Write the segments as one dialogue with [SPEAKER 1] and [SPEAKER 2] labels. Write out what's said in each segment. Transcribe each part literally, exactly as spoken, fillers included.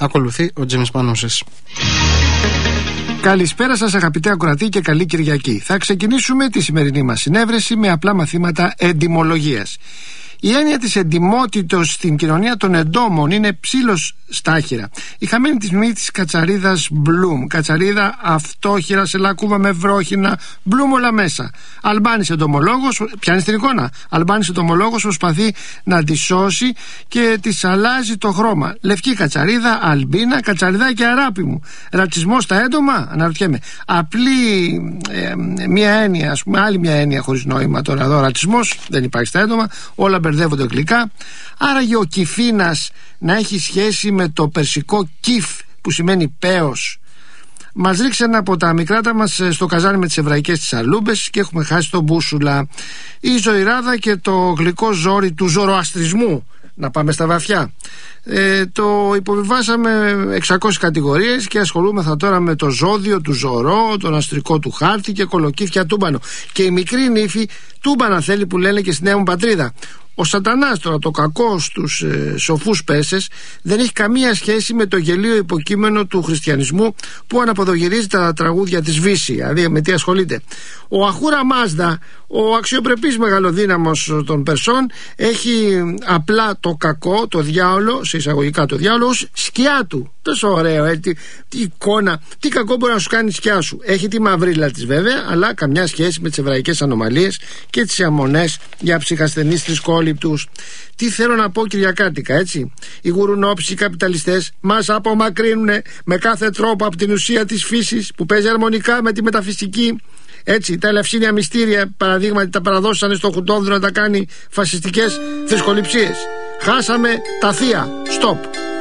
[SPEAKER 1] Ακολουθεί ο Τζίμις Πανούσης.
[SPEAKER 2] Καλησπέρα σας αγαπητέ ακροατή και καλή Κυριακή. Θα ξεκινήσουμε τη σημερινή μας συνέβρεση με απλά μαθήματα εντιμολογίας. Η έννοια της εντιμότητος στην κοινωνία των εντόμων είναι ψήλος στάχυρα. Η χαμένη της μνήμη της κατσαρίδας Μπλουμ. Κατσαρίδα αυτόχειρα σε λακκούβα με βρόχινα, Μπλουμ όλα μέσα. Αλμπάνης εντομολόγος, πιάνει την εικόνα. Αλμπάνης εντομολόγος προσπαθεί να τη σώσει και της αλλάζει το χρώμα. Λευκή κατσαρίδα, αλμπίνα, κατσαριδά και αράπη μου. Ρατσισμός στα έντομα, αναρωτιέμαι. Απλή ε, μια έννοια, ας πούμε, άλλη μια έννοια χωρίς νόημα τώρα εδώ. Ρατσισμός δεν υπάρχει στα έντομα, όλα μπερδεύονται γλυκά. Άραγε ο κυφίνας να έχει σχέση με το περσικό κυφ που σημαίνει πέος. Μας ρίξανε από τα μικράτα μας στο καζάνι με τις εβραϊκές τις αλούμπες και έχουμε χάσει τον μπούσουλα. Η ζωηράδα και το γλυκό ζόρι του ζωροαστρισμού, να πάμε στα βαθιά. Ε, το υποβιβάσαμε εξακόσιες κατηγορίες και ασχολούμεθα τώρα με το ζώδιο του Ζωρό, τον αστρικό του χάρτη και κολοκύθια τούμπανο. Και η μικρή νύφη τούμπανα θέλει που λένε και στη νέα μου πατρίδα. Ο σατανάς τώρα, το κακό στους ε, σοφούς πέσες, δεν έχει καμία σχέση με το γελίο υποκείμενο του χριστιανισμού που αναποδογυρίζει τα τραγούδια της Βύση. Δηλαδή με τι ασχολείται. Ο Αχούρα Μάζδα, ο αξιοπρεπής μεγαλοδύναμος των Περσών, έχει απλά το κακό, το διάολο, σε εισαγωγικά το διάολο, ως σκιά του. Τόσο ωραίο, ε, τι, τι εικόνα, τι κακό μπορεί να σου κάνει η σκιά σου. Έχει τη μαυρίλα της βέβαια, αλλά καμιά σχέση με τις εβραϊκές ανομαλίες και τις αμονές για ψυχασθενείς θρησκόληπτους. Τι θέλω να πω κυριακάτικα, έτσι. Οι γουρουνόψοι καπιταλιστές μας απομακρύνουν με κάθε τρόπο από την ουσία της φύσης που παίζει αρμονικά με τη μεταφυσική. Έτσι, τα ελευσίνια μυστήρια, παραδείγματι, τα παραδώσανε στο Χουντόδρο να τα κάνει φασιστικές θρησκοληψίες. Χάσαμε τα θεία. Στοπ.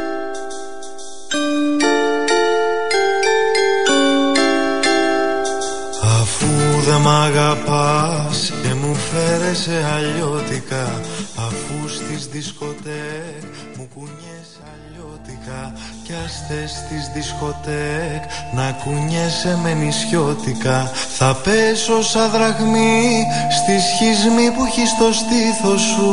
[SPEAKER 3] Αφού δεν μ' αγαπάς και μου φέρεσαι αλλιώτικα, αφού στις δισκοτέκ μου κουνιέσαι αλλιώτικα, κι ας θες στις δισκοτέκ να κουνιέσαι με νησιώτικα, θα πέσω σαν δραχμή στη σχισμή που έχει στο στήθος σου.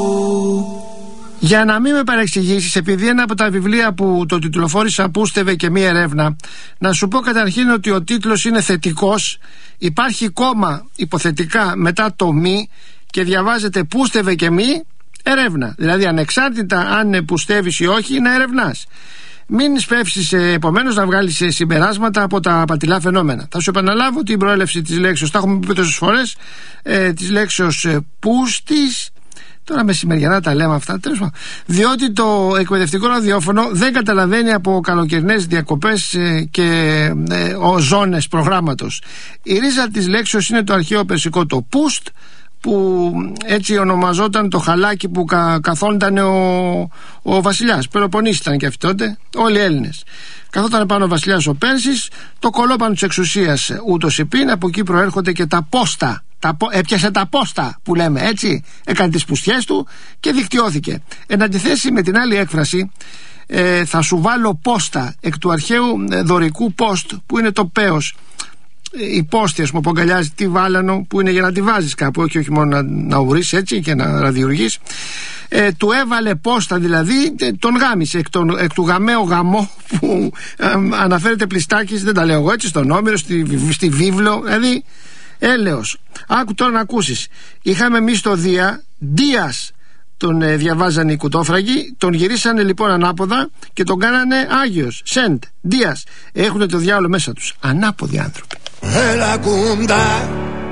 [SPEAKER 2] Για να μην με παρεξηγήσεις, επειδή ένα από τα βιβλία που το τιτλοφόρησα πούστευε και μία ερεύνα, να σου πω καταρχήν ότι ο τίτλος είναι θετικός, υπάρχει κόμμα υποθετικά μετά το μη και διαβάζεται πούστευε και μη ερεύνα. Δηλαδή ανεξάρτητα αν πουστεύεις ή όχι, να ερευνάς. Μην σπεύσεις επομένως να βγάλεις συμπεράσματα από τα απατηλά φαινόμενα. Θα σου επαναλάβω την προέλευση της λέξεως, τα έχουμε πει τόσες φορές, ε, της λέξεως ε, πούστης. Τώρα μεσημεριανά τα λέμε αυτά, τέλος πάντων. Διότι το εκπαιδευτικό ραδιόφωνο δεν καταλαβαίνει από καλοκαιρινές διακοπές ε, και ε, ο ζώνες προγράμματος. Η ρίζα της λέξεως είναι το αρχαίο περσικό το πούστ, που έτσι ονομαζόταν το χαλάκι που κα, καθόνταν ο, ο βασιλιάς. Πελοποννήσης ήταν και αυτοί τότε, όλοι οι Έλληνες. Καθόταν πάνω ο βασιλιάς ο Πέρσης, το κολόπανο της εξουσίας ούτως υπήν, από εκεί προέρχονται και τα πόστα. Τα, έπιασε τα πόστα που λέμε, έτσι, έκανε τις πουστιές του και δικτυώθηκε. Εν αντιθέσει με την άλλη έκφραση, ε, θα σου βάλω πόστα, εκ του αρχαίου ε, δωρικού post, που είναι το πέος. Η πόστη, ας πούμε, που αγκαλιάζει τη βάλανο, που είναι για να τη βάζεις κάπου, όχι, όχι μόνο να, να ουρείς έτσι και να ραδιουργείς. Ε, του έβαλε πόστα, δηλαδή ε, τον γάμισε εκ, τον, εκ του γαμαίου γαμό που ε, αναφέρεται Πλιστάκης, δεν τα λέω εγώ έτσι, στον Όμηρο, στη, στη βίβλο, δηλαδή έλεος. Άκου τώρα να ακούσεις. Είχαμε εμείς το Δία, Δίας τον ε, διαβάζανε οι κουτόφραγοι, τον γυρίσανε λοιπόν ανάποδα και τον κάνανε Άγιος, Σεντ, Δίας. Έχουνε το διάολο μέσα τους. Ανάποδοι άνθρωποι.
[SPEAKER 4] Έλα κοντά,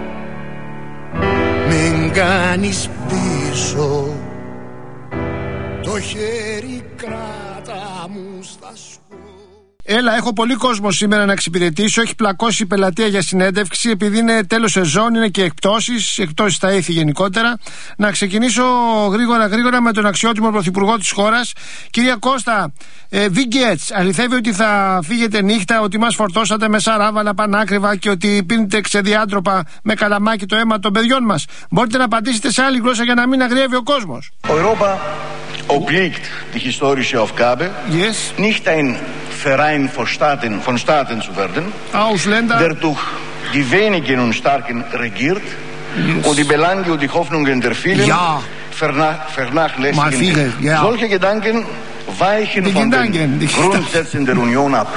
[SPEAKER 4] μην κάνεις πίσω, το χέρι κράτα μου στα σκου.
[SPEAKER 2] Έλα, έχω πολύ κόσμο σήμερα να εξυπηρετήσω. Έχει πλακώσει η πελατεία για συνέντευξη. Επειδή είναι τέλος σεζόν, είναι και εκπτώσεις. Εκπτώσεις στα ήθη γενικότερα. Να ξεκινήσω γρήγορα γρήγορα με τον αξιότιμο πρωθυπουργό της χώρας. Κυρία Κώστα, ε, Βίγκετς, αληθεύει ότι θα φύγετε νύχτα, ότι μας φορτώσατε με σαράβαλα πανάκριβα και ότι πίνετε ξεδιάντροπα με καλαμάκι το αίμα των παιδιών μας? Μπορείτε να απαντήσετε σε άλλη γλώσσα για να μην αγριεύει ο κόσμος?
[SPEAKER 5] Europa obliegt die historische Aufgabe,
[SPEAKER 2] yes.
[SPEAKER 5] nicht ein Verein von Staaten, von Staaten zu werden,
[SPEAKER 2] Ausländer,
[SPEAKER 5] der durch die wenigen und Starken regiert, yes. und die Belange und die Hoffnungen der vielen
[SPEAKER 2] ja.
[SPEAKER 5] vernach vernachlässigen.
[SPEAKER 2] Viele, ja.
[SPEAKER 5] Solche Gedanken Weichen von den Grundsätzen der Union ab.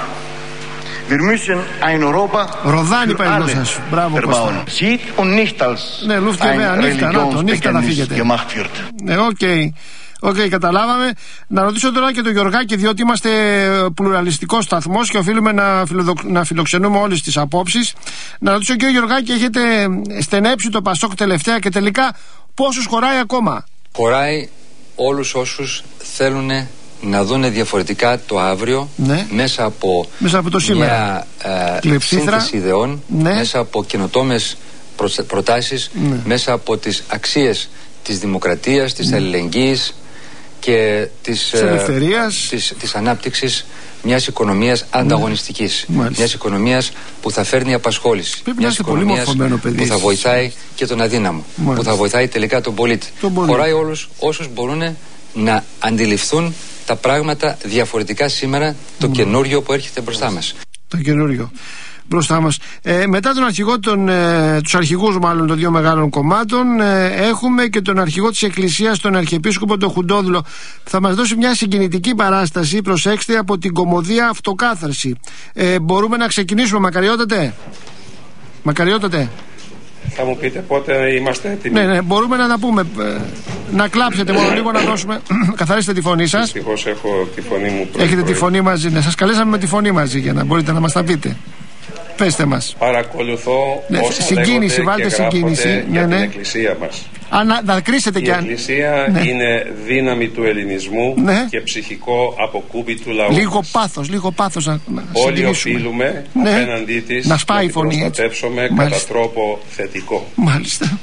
[SPEAKER 5] Wir müssen eine Europa für alle verbauen. Sieht und nicht als ein Religionsbekenntnis gemacht wird.
[SPEAKER 2] Ναι, οκ. Οκ, okay, καταλάβαμε. Να ρωτήσω τώρα και τον Γιωργάκη, διότι είμαστε πλουραλιστικός σταθμός και οφείλουμε να, φιλοδο... να φιλοξενούμε όλες τις απόψεις. Να ρωτήσω, κύριο Γιωργάκη, έχετε στενέψει το Πασόκ τελευταία και τελικά πόσους χωράει ακόμα?
[SPEAKER 6] Χωράει όλους όσους θέλουν να δούνε διαφορετικά το αύριο, ναι, μέσα από,
[SPEAKER 2] μέσα από το
[SPEAKER 6] μια ε, σύνθεση ιδεών, ναι, μέσα από καινοτόμες προτάσεις, ναι, μέσα από τις αξίες της δημοκρατίας, της, ναι, αλληλεγγύης και της, ε, της, της ανάπτυξης μιας οικονομίας ανταγωνιστικής, ναι, μιας οικονομίας που θα φέρνει απασχόληση, πρέπει μιας οικονομίας που θα βοηθάει και τον αδύναμο, μάλιστα, που θα βοηθάει τελικά τον πολίτη. Τον πολίτη. Χωράει όλους όσους μπορούν να αντιληφθούν τα πράγματα διαφορετικά σήμερα, το mm. καινούριο που έρχεται μπροστά μας.
[SPEAKER 2] Το καινούριο μπροστά μας. Ε, μετά τον αρχηγό των, ε, τους αρχηγούς μάλλον των δύο μεγάλων κομμάτων, ε, έχουμε και τον αρχηγό της Εκκλησίας, τον Αρχιεπίσκοπο τον Χουντόδουλο. Θα μας δώσει μια συγκινητική παράσταση, προσέξτε, από την κωμωδία Αυτοκάθαρση. Ε, μπορούμε να ξεκινήσουμε, Μακαριότατε? Μακαριότατε,
[SPEAKER 7] θα μου πείτε πότε είμαστε έτοιμοι?
[SPEAKER 2] Ναι, ναι, μπορούμε να τα πούμε. Να κλάψετε μόνο λίγο, να δώσουμε. Καθαρίστε τη φωνή σας.
[SPEAKER 7] Δυστυχώς έχω τη φωνή μου πρωί.
[SPEAKER 2] Έχετε τη φωνή μαζί, ναι. Σας καλέσαμε με τη φωνή μαζί για να μπορείτε να μας τα πείτε. Πέστε μας.
[SPEAKER 7] Παρακολουθώ, ναι, όσα
[SPEAKER 2] συγκίνηση, βάλτε και συγκίνηση.
[SPEAKER 7] Για,
[SPEAKER 2] ναι,
[SPEAKER 7] την
[SPEAKER 2] ναι,
[SPEAKER 7] Εκκλησία μας.
[SPEAKER 2] Αν θα κρίσετε
[SPEAKER 7] η
[SPEAKER 2] και αν...
[SPEAKER 7] Εκκλησία, ναι, είναι δύναμη του ελληνισμού, ναι, και ψυχικό αποκούμπι του λαού.
[SPEAKER 2] Λίγο πάθος, λίγο πάθος να, να
[SPEAKER 7] όλοι οφείλουμε, ναι, απέναντί της
[SPEAKER 2] να σπάει η φωνή,
[SPEAKER 7] να την προστατεύσουμε κατά τρόπο θετικό.
[SPEAKER 2] Μάλιστα.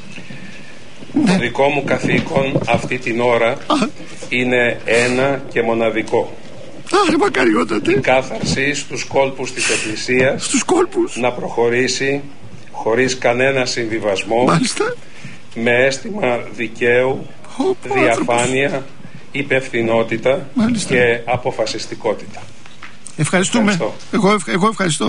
[SPEAKER 7] Το ναι, δικό μου καθήκον αυτή την ώρα είναι ένα και μοναδικό.
[SPEAKER 2] Αχ, Μακαριότατε.
[SPEAKER 7] Η κάθαρση στους κόλπους της Εκκλησίας,
[SPEAKER 2] στους κόλπους,
[SPEAKER 7] να προχωρήσει χωρίς κανένα συμβιβασμό, μάλιστα, με αίσθημα δικαίου, oh, διαφάνεια, άνθρωπος, υπευθυνότητα, μάλιστα, και αποφασιστικότητα.
[SPEAKER 2] Ευχαριστούμε. Εγώ, εγώ ευχαριστώ.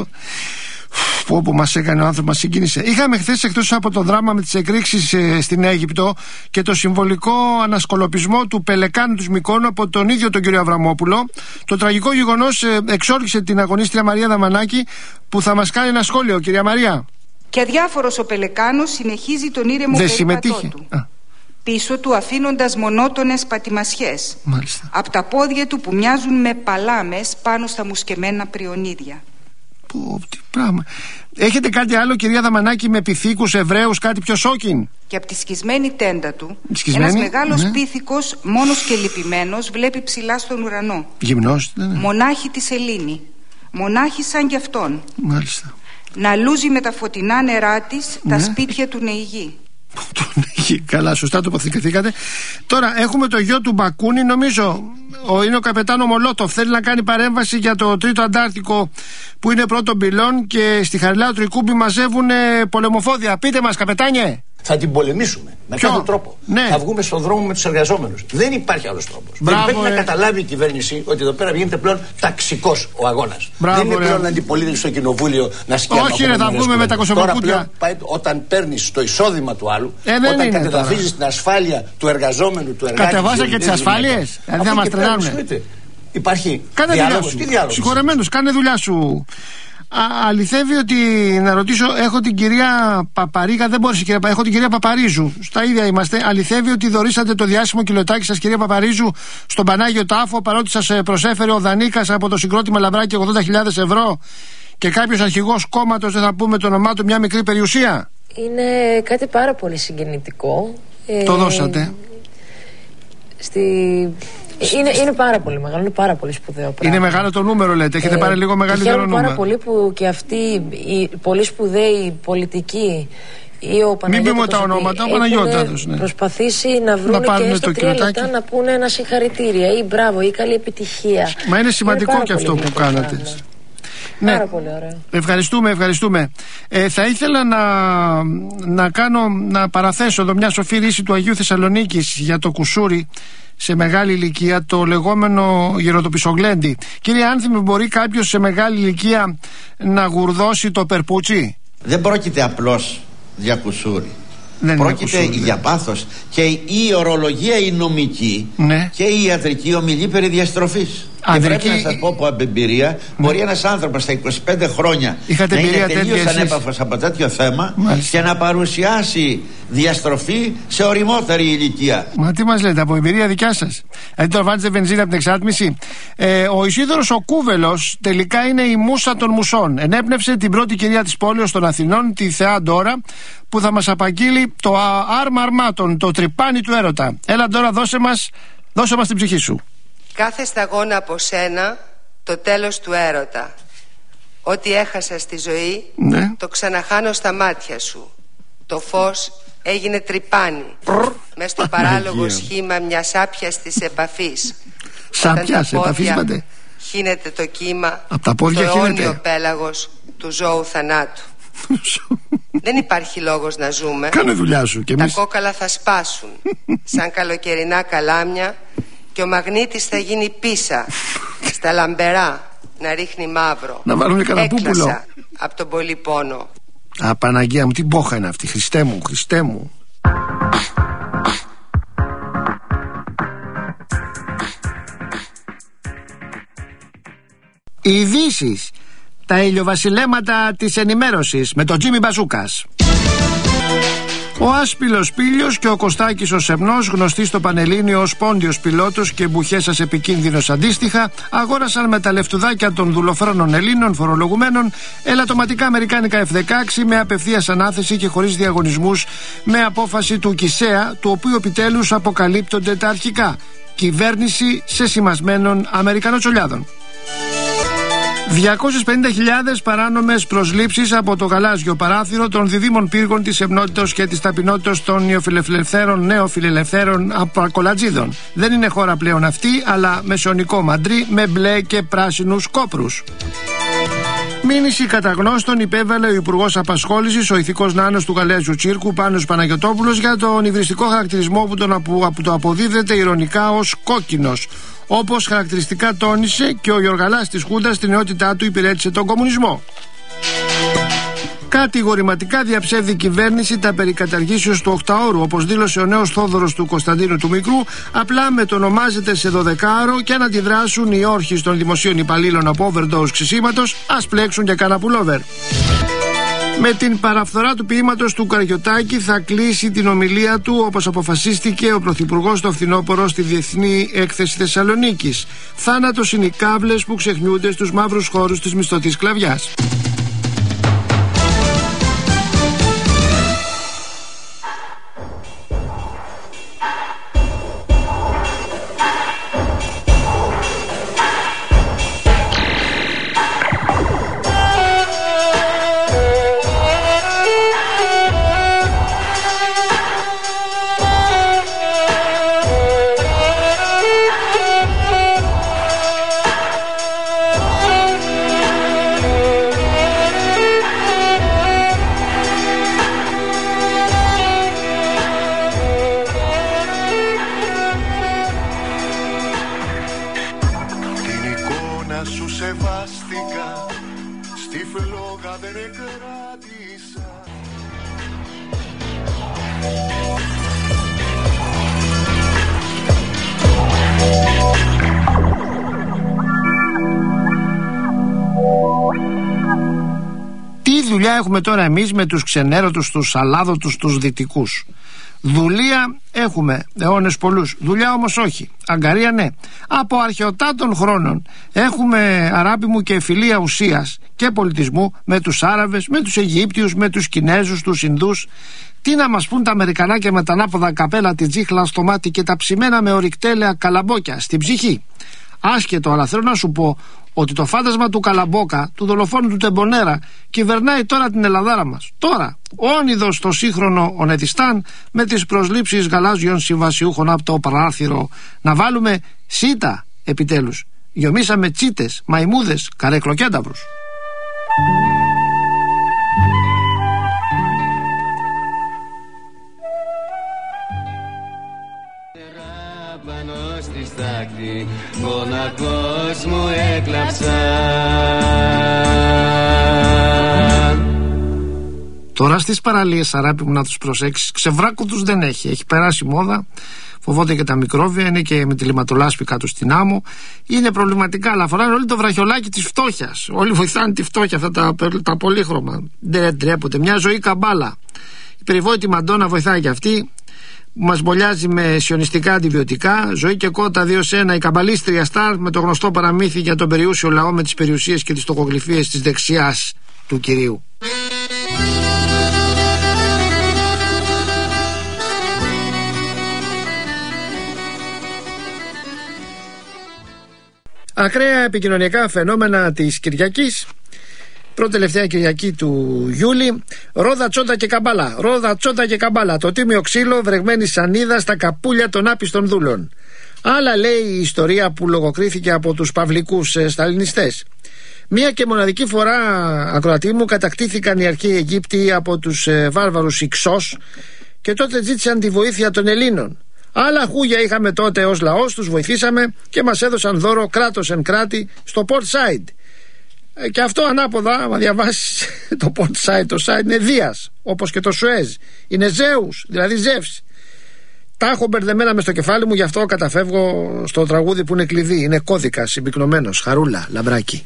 [SPEAKER 2] Που όπου μας έκανε ο άνθρωπος, μας συγκίνησε. Είχαμε χθες, εκτός από το δράμα με τις εκρήξεις ε, στην Αίγυπτο και το συμβολικό ανασκολοπισμό του Πελεκάνου του Μυκόνου από τον ίδιο τον κύριο Αβραμόπουλο, το τραγικό γεγονός ε, εξόρχισε την αγωνίστρια Μαρία Δαμανάκη, που θα μας κάνει ένα σχόλιο. Κυρία Μαρία.
[SPEAKER 8] Και αδιάφορος ο Πελεκάνος συνεχίζει τον ήρεμο περίπατό του. Α. Πίσω του αφήνοντας μονότονες πατημασιές, μάλιστα, από τα πόδια του που μοιάζουν με παλάμες πάνω στα μουσκεμένα πριονίδια.
[SPEAKER 2] Πω, τι πράγμα. Έχετε κάτι άλλο, κυρία Δαμανάκη, με πυθίκους Εβραίους, κάτι πιο σόκιν?
[SPEAKER 8] Και από τη σκισμένη τέντα του, σκισμένη, ένας μεγάλος, ναι, πύθικος, μόνος και λυπημένος, βλέπει ψηλά στον ουρανό.
[SPEAKER 2] Γυμνός, ναι, ναι.
[SPEAKER 8] Μονάχη τη σελήνη, μονάχη σαν κι αυτόν.
[SPEAKER 2] Μάλιστα.
[SPEAKER 8] Να λούζει με τα φωτεινά νερά της, ναι, τα σπίτια του Νεηγή.
[SPEAKER 2] Καλά, σωστά τοποθετηθήκατε. Τώρα έχουμε το γιο του Μπακούνι, νομίζω ο, είναι ο καπετάνο Μολότοφ. Θέλει να κάνει παρέμβαση για το τρίτο Αντάρτικο που είναι πρώτον πυλών και στη Χαριλάου Τρικούμπη μαζεύουν πολεμοφόδια. Πείτε μας, καπετάνιε.
[SPEAKER 9] Θα την πολεμήσουμε με
[SPEAKER 2] Ποιο?
[SPEAKER 9] κάθε τρόπο.
[SPEAKER 2] Ναι.
[SPEAKER 9] Θα βγούμε στον δρόμο με τους εργαζόμενους. Δεν υπάρχει άλλος τρόπος.
[SPEAKER 2] Μπράβο,
[SPEAKER 9] δεν πρέπει
[SPEAKER 2] ε.
[SPEAKER 9] να καταλάβει η κυβέρνηση ότι εδώ πέρα γίνεται πλέον ταξικός ο αγώνας.
[SPEAKER 2] Μπράβο,
[SPEAKER 9] δεν είναι πλέον
[SPEAKER 2] ε.
[SPEAKER 9] αντιπολίτευση στο κοινοβούλιο να σκέφτεται.
[SPEAKER 2] Όχι, ρε, θα βγούμε με τα κοσμοπούτια.
[SPEAKER 9] Όταν παίρνεις το εισόδημα του άλλου,
[SPEAKER 2] ε,
[SPEAKER 9] όταν κατεδαφίζεις την ασφάλεια του εργαζόμενου, του εργάτη.
[SPEAKER 2] Κατεβάσα και τις ασφάλειες. Δεν θα μας τρελάνουν.
[SPEAKER 9] Υπάρχει
[SPEAKER 2] διάλογος. Συγχωρεμένος, κάνε δουλειά σου. Α, αληθεύει ότι, να ρωτήσω, έχω την κυρία Παπαρίγα, δεν μπορείς κυρία, έχω την κυρία Παπαρίζου, στα ίδια είμαστε. Αληθεύει ότι δωρήσατε το διάσημο κιλοτάκι σας, κυρία Παπαρίζου, στον Πανάγιο Τάφο, παρότι σας προσέφερε ο Δανίκας από το συγκρότημα Λαμπράκη ογδόντα χιλιάδες ευρώ και κάποιος αρχηγός κόμματος, δεν θα πούμε το όνομά του, μια μικρή περιουσία?
[SPEAKER 10] Είναι κάτι πάρα πολύ συγκινητικό.
[SPEAKER 2] Το ε, δώσατε.
[SPEAKER 10] Στη... Είναι, είναι πάρα πολύ μεγάλο, είναι πάρα πολύ σπουδαίο πράγμα.
[SPEAKER 2] Είναι μεγάλο το νούμερο, λέτε, έχετε ε, πάρει λίγο μεγαλύτερο νούμερο.
[SPEAKER 10] Χαίρομαι πάρα πολύ που και αυτοί οι πολύ σπουδαίοι πολιτικοί ή ο Παναγιώτατος, μην
[SPEAKER 2] πούμε τα ονόματα, ο Παναγιώτατος, ναι,
[SPEAKER 10] προσπαθήσει να βρουν να και έστω τρία λεπτά να πούνε ένα συγχαρητήρια ή μπράβο ή καλή επιτυχία.
[SPEAKER 2] Μα είναι σημαντικό είναι και αυτό που κάνατε. Πράγμα. Ναι.
[SPEAKER 10] Πάρα πολύ ωραίο.
[SPEAKER 2] Ευχαριστούμε, ευχαριστούμε. Ε, θα ήθελα να, να κάνω, να παραθέσω εδώ μια σοφή ρίση του Αγίου Θεσσαλονίκης για το κουσούρι σε μεγάλη ηλικία, το λεγόμενο γεροτοπισογλέντι. Κύριε Άνθιμη, μπορεί κάποιος σε μεγάλη ηλικία να γουρδώσει το περπούτσι?
[SPEAKER 11] Δεν πρόκειται απλώς για κουσούρι.
[SPEAKER 2] Δεν
[SPEAKER 11] πρόκειται κουσούρι, για πάθος. Και η ορολογία η νομική, ναι, και η ιατρική ομιλεί περί διαστροφής. Ανδρική... Και πρέπει να σας πω από εμπειρία, ναι, μπορεί ένας άνθρωπος στα είκοσι πέντε χρόνια
[SPEAKER 2] Είχατε
[SPEAKER 11] να είναι τελείως
[SPEAKER 2] εσείς...
[SPEAKER 11] ανέπαφος από τέτοιο θέμα, μάλιστα, και να παρουσιάσει διαστροφή σε οριμότερη ηλικία.
[SPEAKER 2] Μα τι μας λέτε, από εμπειρία δικιά σας? Δηλαδή τώρα βάζετε βενζίνα από την εξάτμιση. ε, Ο Ισίδωρος ο Κούβελος τελικά είναι η μούσα των μουσών. Ενέπνευσε την πρώτη κυρία της πόλεως των Αθηνών, τη Θεά Ντόρα, που θα μας απαγγείλει το άρμα αρμάτων, το τρυπάνι του έρωτα. Έλα Ντόρα, δώσε μας, δώσε μας την ψυχή σου.
[SPEAKER 12] Κάθε σταγόνα από σένα το τέλος του έρωτα. Ό,τι έχασα στη ζωή, ναι, το ξαναχάνω στα μάτια σου. Το φως έγινε τρυπάνι μες στο παράλογο σχήμα μιας άπιας της επαφής.
[SPEAKER 2] Σάπιας επαφής, είπατε?
[SPEAKER 12] Χύνεται το κύμα,
[SPEAKER 2] απ' τα πόδια
[SPEAKER 12] το
[SPEAKER 2] χύνεται.
[SPEAKER 12] αιώνιο πέλαγος του ζώου θανάτου. Δεν υπάρχει λόγος να ζούμε.
[SPEAKER 2] Κάνε δουλειά σου και εμείς.
[SPEAKER 12] Τα κόκαλα θα σπάσουν σαν καλοκαιρινά καλάμια και ο μαγνήτης θα γίνει πίσα στα λαμπερά να ρίχνει μαύρο.
[SPEAKER 2] Να βάλουμε κανένα πούπουλο.
[SPEAKER 12] Έκλασα από τον πολύ πόνο.
[SPEAKER 2] Α, Παναγία μου, τι μπόχα είναι αυτή. Χριστέ μου, Χριστέ μου. Οι ειδήσεις, τα ηλιοβασιλέματα της ενημέρωσης με τον Τζίμι Μπαζούκας. Ο Άσπυλος Πήλιος και ο Κωστάκης ο Σεμνός, γνωστοί στο Πανελλήνιο ως Πόντιος Πιλότος και Μπουχέσας Επικίνδυνος αντίστοιχα, αγόρασαν με τα λεφτουδάκια των δουλοφρόνων Ελλήνων φορολογουμένων ελαττωματικά αμερικάνικα εφ δεκαέξι με απευθείας ανάθεση και χωρίς διαγωνισμούς, με απόφαση του Κισέα, του οποίου επιτέλους αποκαλύπτονται τα αρχικά. Κυβέρνηση σε σημασμένων Αμερικανοτσολιάδων. διακόσιες πενήντα χιλιάδες παράνομες προσλήψεις από το γαλάζιο παράθυρο των διδήμων πύργων της ευνότητος και της ταπεινότητος των νεοφιλελευθέρων, νεοφιλελευθέρων απακολατζίδων. Δεν είναι χώρα πλέον αυτή, αλλά μεσαιωνικό Μαντρί με μπλε και πράσινους κόπρους. Μήνυση κατά γνώστων υπέβαλε ο Υπουργός Απασχόλησης, ο ηθικός νάνος του Γαλέζιου Τσίρκου, Πάνος Παναγιωτόπουλος, για τον υβριστικό χαρακτηρισμό που τον απο, το αποδίδεται ειρωνικά ως κόκκινος. Όπως χαρακτηριστικά τόνισε και ο Γιοργαλάς της Χούντας, στην νεότητά του υπηρέτησε τον κομμουνισμό. Κατηγορηματικά διαψεύδει η κυβέρνηση τα περί καταργήσεως του οκτάωρου, όπως δήλωσε ο νέος Θόδωρος του Κωνσταντίνου του Μικρού, απλά μετονομάζεται σε δωδεκάωρο και αν αντιδράσουν οι όρχες των δημοσίων υπαλλήλων από overdose ξυσίματος, ας πλέξουν για κάνα πουλόβερ. Με την παραφθορά του ποίηματος του Καριωτάκη θα κλείσει την ομιλία του, όπως αποφασίστηκε ο Πρωθυπουργός το φθινόπωρο στη Διεθνή Έκθεση Θεσσαλονίκης. Θάνατος είναι οι κάβλες που ξεχνιούνται στους μαύρους χώρους της μισθωτής σκλαβιάς. Δουλειά έχουμε τώρα εμείς με τους ξενέρωτους, τους αλάδοτους, τους δυτικούς. Δουλεία έχουμε αιώνες πολλούς, δουλειά όμως όχι. Αγκαρία ναι. Από αρχαιοτά των χρόνων έχουμε, αγάπη μου, και φιλία ουσίας και πολιτισμού με τους Άραβες, με τους Αιγύπτιους, με τους Κινέζους, τους Ινδούς. Τι να μας πούν τα Αμερικανάκια με τα ανάποδα καπέλα, τη τζίχλα στο μάτι και τα ψημένα με ορυκτέλεα καλαμπόκια στην ψυχή. Άσχετο, αλλά θέλω να σου πω ότι το φάντασμα του Καλαμπόκα, του δολοφόνου του Τεμπονέρα, κυβερνάει τώρα την Ελλαδάρα μας. Τώρα, όνειδος στο σύγχρονο Ονετιστάν, με τις προσλήψεις γαλάζιων συμβασιούχων από το παράθυρο. Να βάλουμε σίτα επιτέλους. Γιομίσαμε τσίτες, μαϊμούδες, καρέκλοκένταυρους.
[SPEAKER 13] Μονακός μου έκλαψα.
[SPEAKER 2] Τώρα στις παραλίες, Αράπη μου, να τους προσέξεις, ξεβράκου τους δεν έχει. Έχει περάσει μόδα. Φοβόνται και τα μικρόβια, είναι και με τη λιματολάσπη κάτω στην άμμο. Είναι προβληματικά, αλλά φοράνε όλοι το βραχιολάκι της φτώχειας. Όλοι βοηθάνε τη φτώχεια, αυτά τα, τα πολύχρωμα. Δεν τρέπονται. Μια ζωή καμπάλα. Η περιβόητη Μαντόνα βοηθάει και αυτή. Μας μπολιάζει με σιωνιστικά αντιβιωτικά. Ζωή και κότα δύο σε ένα. Η καμπαλίστρια Σταρ με το γνωστό παραμύθι για τον περιούσιο λαό με τις περιουσίες και τις τοκογλυφίες της δεξιάς του κυρίου. Ακραία επικοινωνιακά φαινόμενα της Κυριακής. Πρώτη τελευταία Κυριακή του Ιούλη. Ρόδα, τσόντα και καμπάλα. Ρόδα, τσόντα και καμπάλα. Το τίμιο ξύλο, βρεγμένη σανίδα στα καπούλια των άπιστων δούλων. Άλλα λέει η ιστορία που λογοκρίθηκε από τους παυλικούς ε, σταλινιστές. Μία και μοναδική φορά, ακροατή μου, κατακτήθηκαν οι αρχαίοι Αιγύπτιοι από τους ε, βάρβαρους Ιξός και τότε ζήτησαν τη βοήθεια των Ελλήνων. Άλλα χούγια είχαμε τότε ως λαός, τους βοηθήσαμε και μας έδωσαν δώρο κράτος εν κράτη στο Port Side. Ε, και αυτό ανάποδα, άμα διαβάσεις το Port Side, το Side είναι Δίας, όπως και το Σουέζ. Είναι Ζέους, δηλαδή Ζεύς. Τα έχω μπερδεμένα μες στο κεφάλι μου, γι' αυτό καταφεύγω στο τραγούδι που είναι κλειδί. Είναι κώδικας συμπυκνωμένος, χαρούλα, λαμπράκι.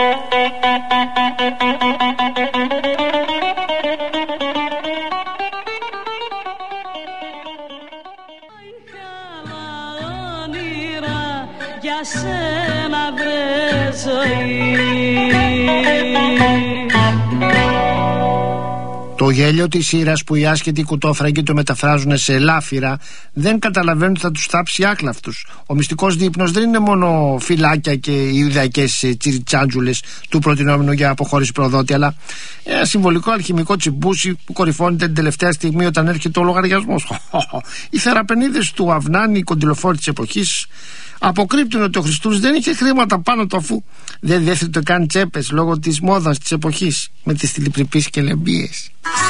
[SPEAKER 2] Για σένα βρε ζωή. Το γέλιο της σύρας που οι άσχετοι κουτόφραγκοι το μεταφράζουν σε ελάφυρα δεν καταλαβαίνουν ότι θα τους θάψει άκλαυτους. Ο μυστικός δείπνος δεν είναι μόνο φυλάκια και ιουδαϊκές τσιριτσάντζουλες του προτινόμενου για αποχώρηση προδότη, αλλά ένα συμβολικό αλχημικό τσιμπούσι που κορυφώνεται την τελευταία στιγμή όταν έρχεται ο λογαριασμός. Οι θεραπενίδες του Αυνάνη, οι κοντιλοφόροι της εποχής, αποκρύπτουν ότι ο Χριστούς δεν είχε χρήματα πάνω του, αφού δεν δέχεται καν τσέπες λόγω της μόδας της εποχής με τις τηλεπρεπείς και λεμπίες.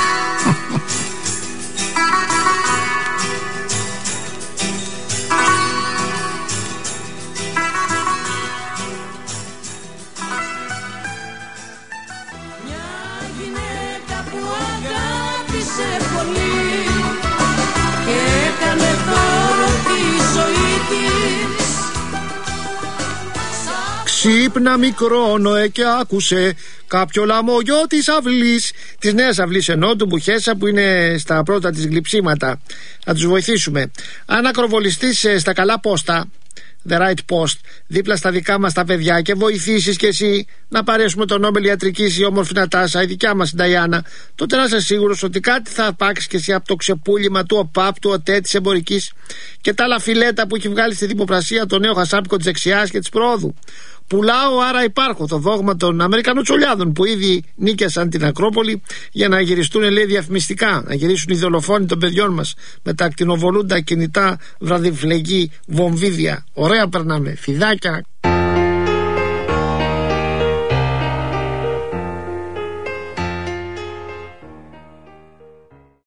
[SPEAKER 2] Ξύπνα μικρό Νοέ και άκουσε κάποιο λαμογιό της αυλής. Της νέας αυλής εννοώ, του Μπουχέσα που είναι στα πρώτα της γλυψίματα. Να τους βοηθήσουμε. Αν ακροβολιστείς στα καλά πόστα, The Right Post, δίπλα στα δικά μας τα παιδιά, και βοηθήσεις κι εσύ να παρέσουμε τον Νόμπελ Ιατρικής η όμορφη Νατάσα, η δικιά μας η Νταϊάννα, τότε να είσαι σίγουρος ότι κάτι θα πάξεις κι εσύ από το ξεπούλημα του ΟΠΑΠ, του ΟΤΕ, της εμπορικής και τα άλλα φιλέτα που έχει βγάλει στη δημοπρασία το νέο χασάπικο της δεξιάς και της προόδου. Πουλάω, άρα υπάρχω, το δόγμα των Αμερικανοτσολιάδων που ήδη νίκιασαν την Ακρόπολη για να γυριστούν, λέει, διαφημιστικά, να γυρίσουν οι δολοφόνοι των παιδιών μας με τα ακτινοβολούντα κινητά βραδιφλεγή βομβίδια. Ωραία περνάμε, φιδάκια,